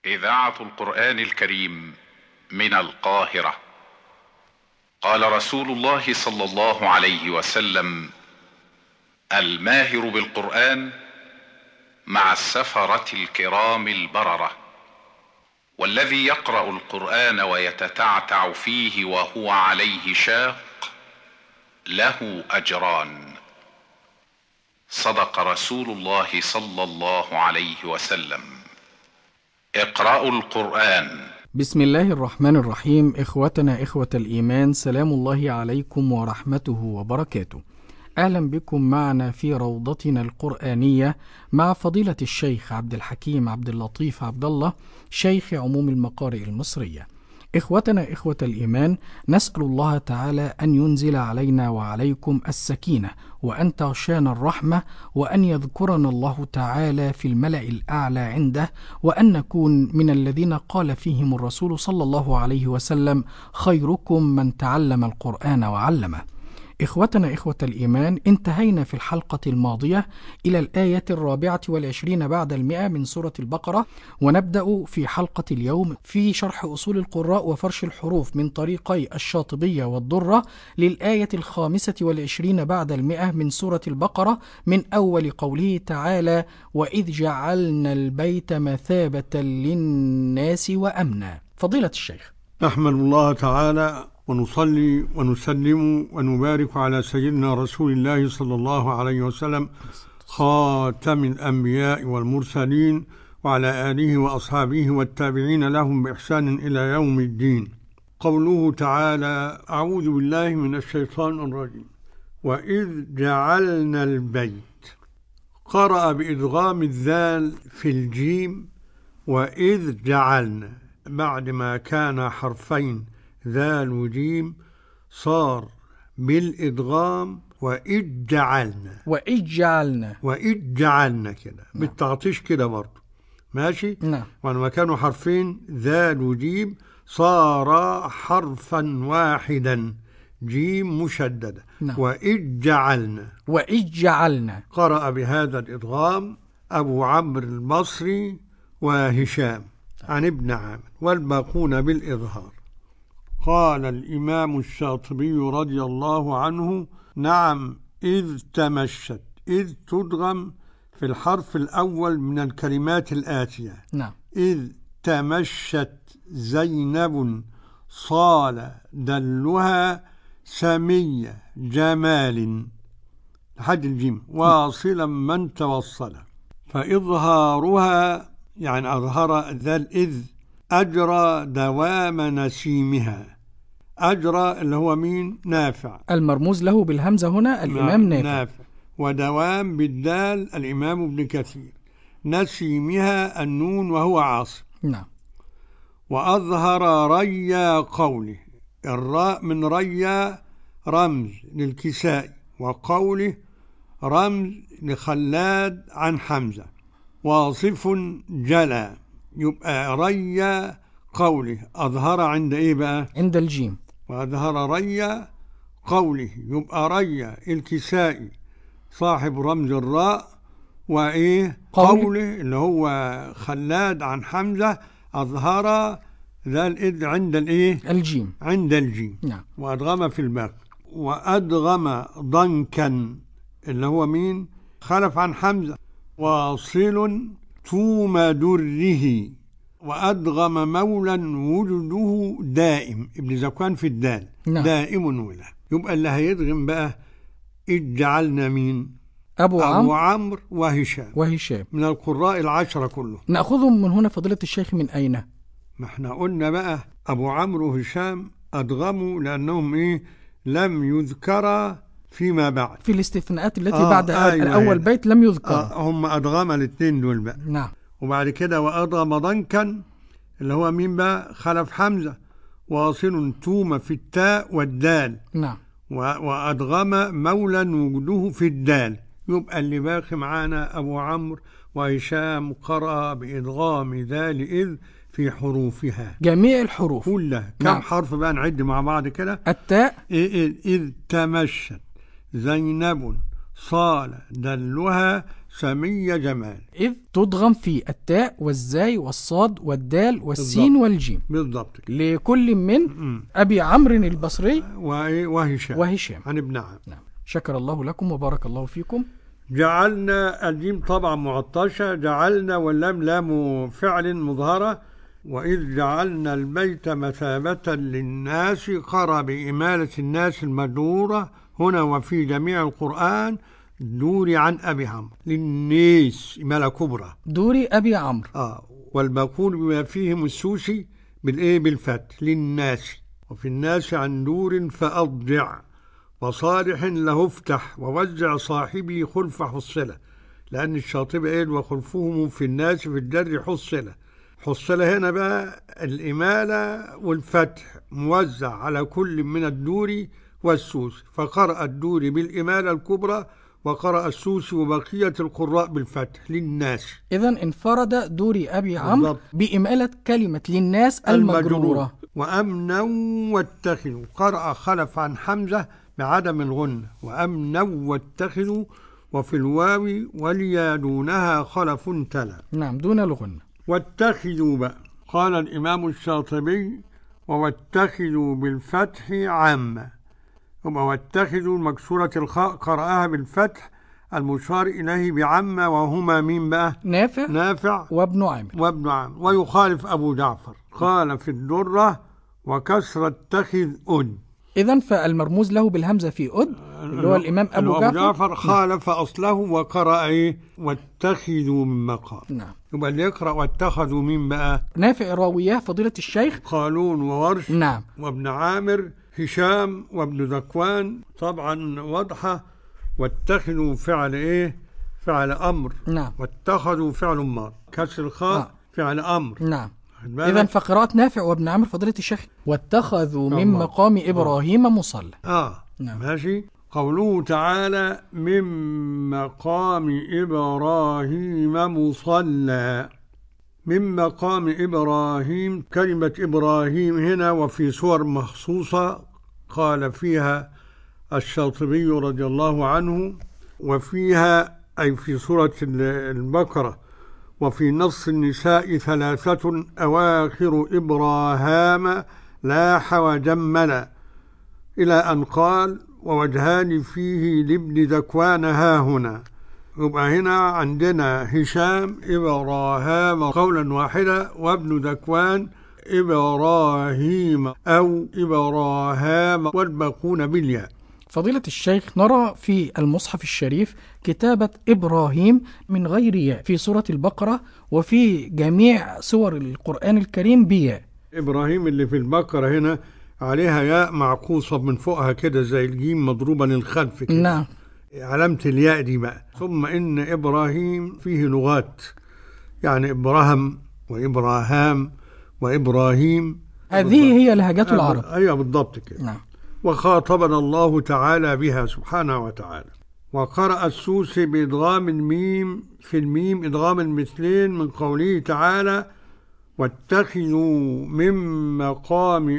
إذاعة القرآن الكريم من القاهرة. قال رسول الله صلى الله عليه وسلم: الماهر بالقرآن مع السفرة الكرام البررة، والذي يقرأ القرآن ويتتعتع فيه وهو عليه شاق له أجران. صدق رسول الله صلى الله عليه وسلم. اقرأوا القرآن. بسم الله الرحمن الرحيم. إخوتنا إخوة الإيمان، سلام الله عليكم ورحمته وبركاته. أهلا بكم معنا في روضتنا القرآنية مع فضيلة الشيخ عبد الحكيم عبد اللطيف عبد الله، شيخ عموم المقارئ المصرية. إخوتنا إخوة الإيمان، نسأل الله تعالى أن ينزل علينا وعليكم السكينة، وأن تغشانا الرحمة، وأن يذكرنا الله تعالى في الملأ الأعلى عنده، وأن نكون من الذين قال فيهم الرسول صلى الله عليه وسلم: خيركم من تعلم القرآن وعلمه. إخوتنا إخوة الإيمان، انتهينا في الحلقة الماضية إلى الآية 24 بعد 100 من سورة البقرة، ونبدأ في حلقة اليوم في شرح أصول القراء وفرش الحروف من طريقي الشاطبية والدرة للآية 25 بعد 100 من سورة البقرة، من أول قوله تعالى: وإذ جعلنا البيت مثابة للناس وأمنا. فضيلة الشيخ. نحمد الله تعالى ونصلي ونسلم ونبارك على سيدنا رسول الله صلى الله عليه وسلم، خاتم الأنبياء والمرسلين، وعلى آله وأصحابه والتابعين لهم بإحسان إلى يوم الدين. قوله تعالى: أعوذ بالله من الشيطان الرجيم. وإذ جعلنا البيت، قرأ بإدغام الذال في الجيم، وإذ جعلنا، بعد ما كان حرفين ذال وجيم صار بالإدغام وإذ جعلنا كده بالتعطيش كده برضه ماشي. نعم. وعندما كانوا حرفين ذال وجيم صار حرفا واحدا جيم مشددة. نعم. وإذ جعلنا قرأ بهذا الإدغام أبو عمرو البصري وهشام عن ابن عامر، والباقون بالإظهار. قال الإمام الشاطبي رضي الله عنه: نعم، إذ تمشت، إذ تدغم في الحرف الأول من الكلمات الآتية. نعم. إذ تمشت زينب صال دلها سمية جمال لحد الجيم واصلا من توصل، فإظهارها يعني أظهر ذا الإذ أجرى دوام نسيمها. أجرى اللي هو مين؟ نافع، المرموز له بالهمزة هنا الإمام نافع. ودوام بالدال الإمام ابن كثير. نسيمها النون وهو عاصم. نعم. وأظهر ريا قوله، الراء من ريا رمز للكسائي، وقوله رمز لخلاد عن حمزة. واصف جلى، يبقى ريا قوله أظهر عند إيه بقى؟ عند الجيم. وأظهر ريا قوله، يبقى ريا الكسائي صاحب رمز الراء، وإيه قوله اللي هو خلاد عن حمزة أظهر ذا الإذ عند الإيه؟ الجيم. عند الجيم. نعم. وأدغم في الباقي. وأدغم ضنكا اللي هو مين؟ خلف عن حمزة. واصل توم دره. وأدغم مولا وجده دائم، ابن زكوان في الدال. نعم. دائم ولا، يبقى اللي هيدغم بقى إذ جعلنا مين؟ أبو عمرو وهشام من القراء العشرة كلهم. نأخذهم من هنا فضيلة الشيخ من أين؟ ما احنا قلنا بقى أبو عمرو وهشام أدغموا لأنهم إيه؟ لم يذكر فيما بعد في الاستثناءات التي بعد الأول بيت لم يذكر. هم أدغم الاثنين دول بقى. نعم. وبعد كده وأدغم ضنكا اللي هو مين بقى؟ خلف حمزة. واصل توم في التاء والدال. نعم. وأدغم مولا وجده في الدال. يبقى اللي باقي معانا أبو عمرو وهشام قرأ بإدغام ذال إذ في حروفها، جميع الحروف كلها. كم نعم. حرف بقى نعد مع بعض كده؟ التاء. إذ تمشت زينب صال دلها سمية جمال. إذ تدغم في التاء والزاي والصاد والدال والسين والجيم. بالضبط. لكل من أبي عمرو البصري وهشام عن ابن عم. نعم. شكر الله لكم وبارك الله فيكم. جعلنا الجيم طبعا معطشة، جعلنا واللام لام فعل مظهرة. وإذ جعلنا البيت مثابة للناس، قرأ بإمالة الناس المجرورة هنا وفي جميع القرآن. دوري عن أبي عمرو للناس إمالة كبرى، دوري أبي عمرو. والمقول بما فيهم السوسي بالفتح للناس. وفي الناس عن دور فأضجع وصالح له افتح ووزع صاحبي خلف حصلة، لأن الشاطبي قال وخلفهم في الناس في الجر حصلة هنا بقى الإمالة والفتح موزع على كل من الدور والسوسي، فقرأ الدور بالإمالة الكبرى وقرأ السوسي وبقية القراء بالفتح للناس. إذن انفرد دوري أبي عمرو بإمالة كلمة للناس المجرورة. وأمنا واتخذوا قرأ خلف عن حمزة بعدم الغنة، وأمنا واتخذوا، وفي الواو وليا دونها خلف تلا. نعم دون الغنة. واتخذوا بقى قال الإمام الشاطبي واتخذوا بالفتح عامة، واتخذوا المكسورة الخاء قرأها بالفتح المشار إليه بعامة، وهما مين بقى؟ نافع وابن عامر. ويخالف أبو جعفر قال في الدرة وكسر اتخذ أد. إذن فالمرموز له بالهمزة في أد اللي هو الإمام أبو جعفر خالف أصله وقرأ واتخذوا من مقام. نعم. يبقى اللي يقرأ واتخذوا مين بقى؟ نافع راوياه فضيلة الشيخ قالون وورش. نعم. وابن عامر هشام وابن ذكوان. طبعا واضحة. واتخذوا فعل فعل أمر. نعم. واتخذوا فعل ماض كسر الخاء فعل أمر. نعم. إذن فقراءة نافع وابن عامر فضيلة الشيخ واتخذوا من مقام إبراهيم مصلى. نعم. ماشي. قوله تعالى من مقام إبراهيم مصلى. من مقام إبراهيم، كلمة إبراهيم هنا وفي سور مخصوصة قال فيها الشاطبي رضي الله عنه، وفيها أي في سورة البقرة وفي نص النساء 3 أواخر إبراهام لاح وجمل، إلى أن قال ووجهان فيه لابن ذكوان هاهنا. يبقى هنا عندنا هشام إبراهام قولا واحدا، وابن ذكوان إبراهيم أو إبراهام والباقون بالياء. فضيلة الشيخ نرى في المصحف الشريف كتابة إبراهيم من غير ياء في سورة البقرة وفي جميع سور القرآن الكريم بياء. إبراهيم اللي في البقرة هنا عليها ياء معقوصة من فوقها كده زي الجيم مضروبة للخلف كده. نعم. علامة الياء دي بقى. ثم إن إبراهيم فيه لغات، يعني إبراهيم وإبراهام وإبراهيم، هذه هي لهجات العرب. أيوة بالضبط كده. نعم. وخاطبنا الله تعالى بها سبحانه وتعالى. وقرأ السوسي بإدغام الميم في الميم إدغام المثلين من قوله تعالى واتخذوا من مقام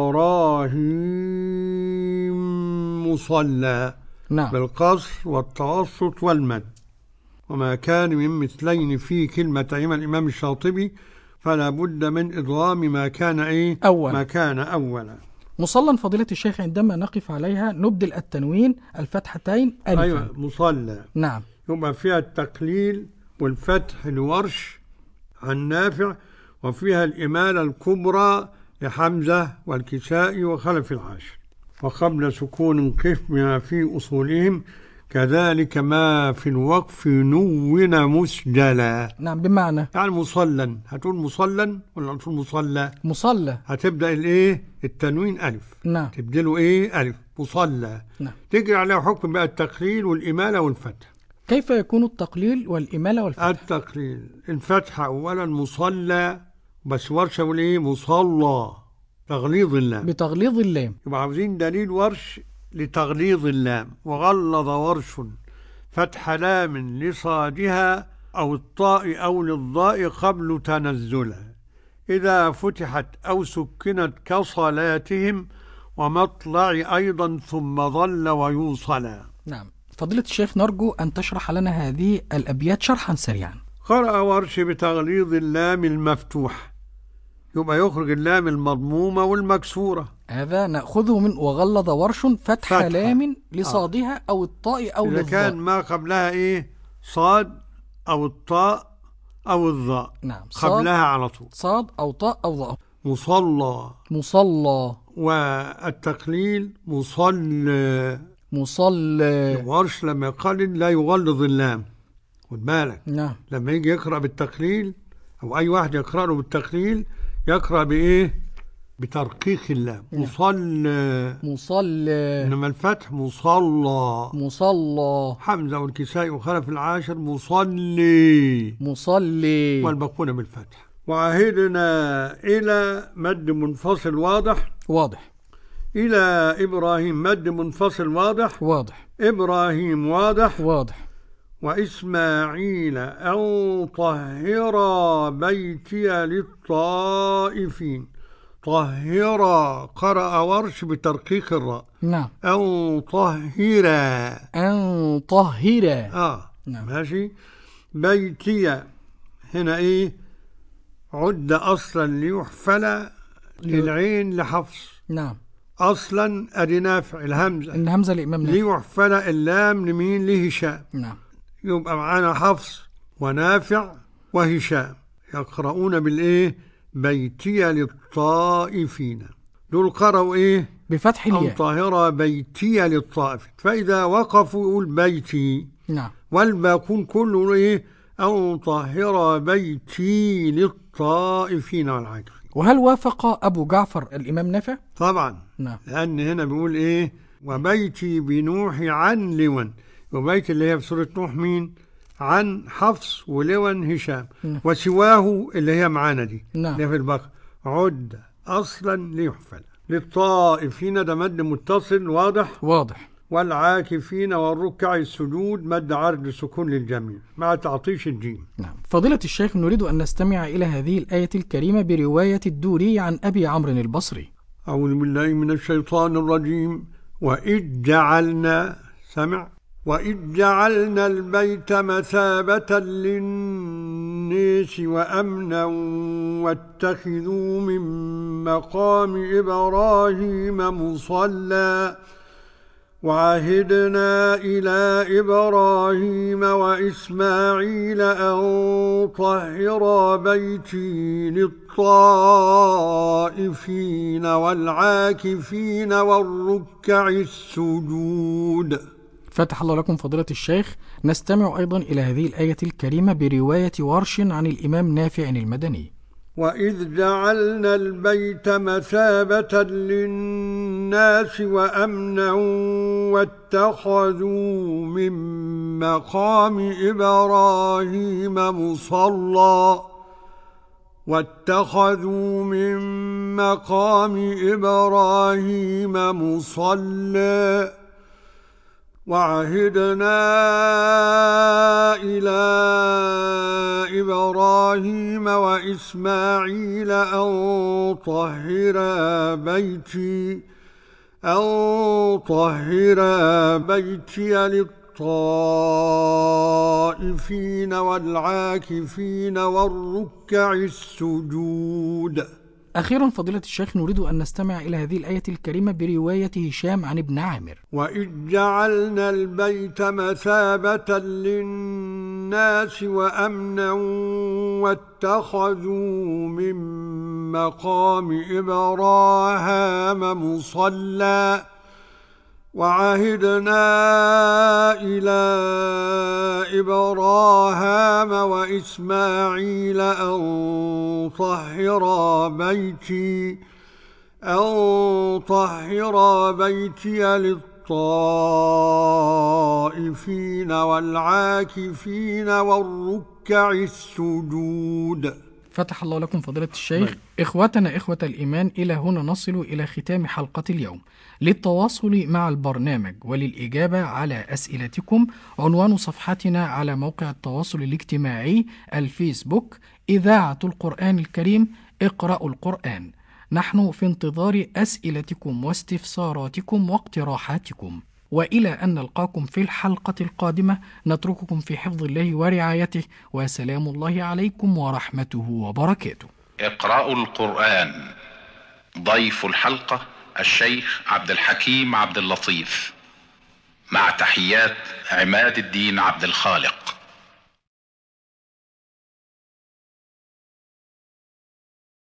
إبراهيم مصلى. نعم. بالقصر والتوسط والمد، وما كان من مثلين في كلمتين الإمام الشاطبي فلا بد من إدغام ما كان ما كان أولا. مصلى فضيلة الشيخ عندما نقف عليها نبدل التنوين الفتحتين ألفا. أيوة مصلى. نعم. يبقى فيها التقليل والفتح لورش عن نافع، وفيها الإمالة الكبرى لحمزة والكسائي وخلف العاشر. وقبل سكون قف بما في أصولهم كذلك ما في الوقف نون مسجلا. نعم. بمعنى يعني مصلا، هتقول مصلا ولا هتقول مصلى هتبدأ التنوين ألف. نعم. تبدله ألف مصلى. نعم. تجري عليه حكم بقى التقليل والإمالة والفتح. كيف يكون التقليل والإمالة والفتح؟ التقليل الفتح أولا مصلى، بس ورشة مصلى تغليظ اللام. بتغليظ اللام. يبقى عاوزين دليل ورش لتغليظ اللام. وغلظ ورش فتح لام لصادها أو الطاء أو للضاء قبل تنزلها إذا فتحت أو سكنت كصلاتهم ومطلع أيضا ثم ظل ويوصلا. نعم. فضيلة الشيخ نرجو أن تشرح لنا هذه الأبيات شرحا سريعا. قرأ ورش بتغليظ اللام المفتوح، يبقى يخرج اللام المضمومة والمكسورة. هذا نأخذه من وغلظ ورش فتح فتحة. لام لصادها أو الطاء أو إذا للظاء. كان ما قبلها إيه صاد أو الطاء أو الظاء. نعم. قبلها على طول صاد أو طاء أو ظاء. مصلى. مصلى. والتقليل مصلى. مصلى. ورش لما يقلل لا يغلظ اللام، خد بالك. نعم. لما يجي يقرأ بالتقليل أو أي واحد يقرأ له بالتقليل يقرأ بإيه؟ بترقيق اللام. مصلى. مصلى. إنما الفتح مصلى. مصلى. حمزة والكسائي وخلف العاشر مصلي. مصلي. والباقون بالفتح. وعهدنا إلى مد منفصل واضح. واضح. إلى إبراهيم مد منفصل واضح. واضح. إبراهيم واضح. واضح. وإسماعيل أن طهر بيتي للطائفين. طهر قرأ ورش بترقيق الراء. نعم. أن طهر. أن طهر. نعم. ماشي. بيتي هنا إيه؟ عد أصلا ليحفل العين لحفص. نعم. أصلا أدي نافع الهمزة. الهمزة لإمام نافع. ليحفل اللام لمين؟ لهشام. نعم. يبقى معانا حفص ونافع وهشام يقرؤون بالإيه؟ بيتي للطائفين. دول قرأوا إيه؟ بفتح الياء. أن طاهرة بيتي للطائفين. فإذا وقفوا يقول بيتي. نعم. والباقون كله إيه؟ أن طاهرة بيتي للطائفين والعاكفين. وهل وافق أبو جعفر الإمام نافع؟ طبعا. نعم. لأن هنا بيقول إيه؟ وبيتي بنوح عن لون. وبيت اللي هي في سورة نوح مين؟ عن حفص ولون هشام. وسواه اللي هي معانا دي. نعم. اللي في البقرة عد أصلا ليحفل. للطائفين ده مد متصل واضح. واضح. والعاكفين والركع السجود مد عرض سكون للجميع مع تعطيش الجيم. نعم. فضيلة الشيخ نريد أن نستمع إلى هذه الآية الكريمة برواية الدوري عن أبي عمرو البصري. أعوذ بالله من الشيطان الرجيم. وإذ جعلنا سمع وإذ جعلنا البيت مثابة للناس وأمنا واتخذوا من مقام إبراهيم مصلى وعهدنا إلى إبراهيم وإسماعيل أن طهرا بيتي للطائفين والعاكفين والركع السجود. فتح الله لكم فضيلة الشيخ. نستمع أيضا إلى هذه الآية الكريمة برواية ورش عن الإمام نافع المدني. وإذ جعلنا البيت مثابة للناس وأمنا واتخذوا من مقام إبراهيم مصلى وعهدنا إلى إبراهيم وإسماعيل أن طهرا بيتي للطائفين والعاكفين والركع السجود. أخيرا فضيلة الشيخ نريد أن نستمع إلى هذه الآية الكريمة برواية هشام عن ابن عامر. وإذ جعلنا البيت مثابة للناس وأمنا واتخذوا من مقام إبراهيم مصلى وعهدنا إلى إبراهيم وإسماعيل أن طهرا بيتي للطائفين والعاكفين والركع السجود. فتح الله لكم فضيلة الشيخ. إخوتنا إخوة الإيمان، إلى هنا نصل إلى ختام حلقة اليوم. للتواصل مع البرنامج وللإجابة على أسئلتكم عنوان صفحتنا على موقع التواصل الاجتماعي الفيسبوك إذاعة القرآن الكريم اقرأوا القرآن. نحن في انتظار أسئلتكم واستفساراتكم واقتراحاتكم. وإلى أن نلقاكم في الحلقة القادمة نترككم في حفظ الله ورعايته، وسلام الله عليكم ورحمته وبركاته. اقرأوا القرآن. ضيف الحلقة الشيخ عبد الحكيم عبد اللطيف، مع تحيات عماد الدين عبد الخالق.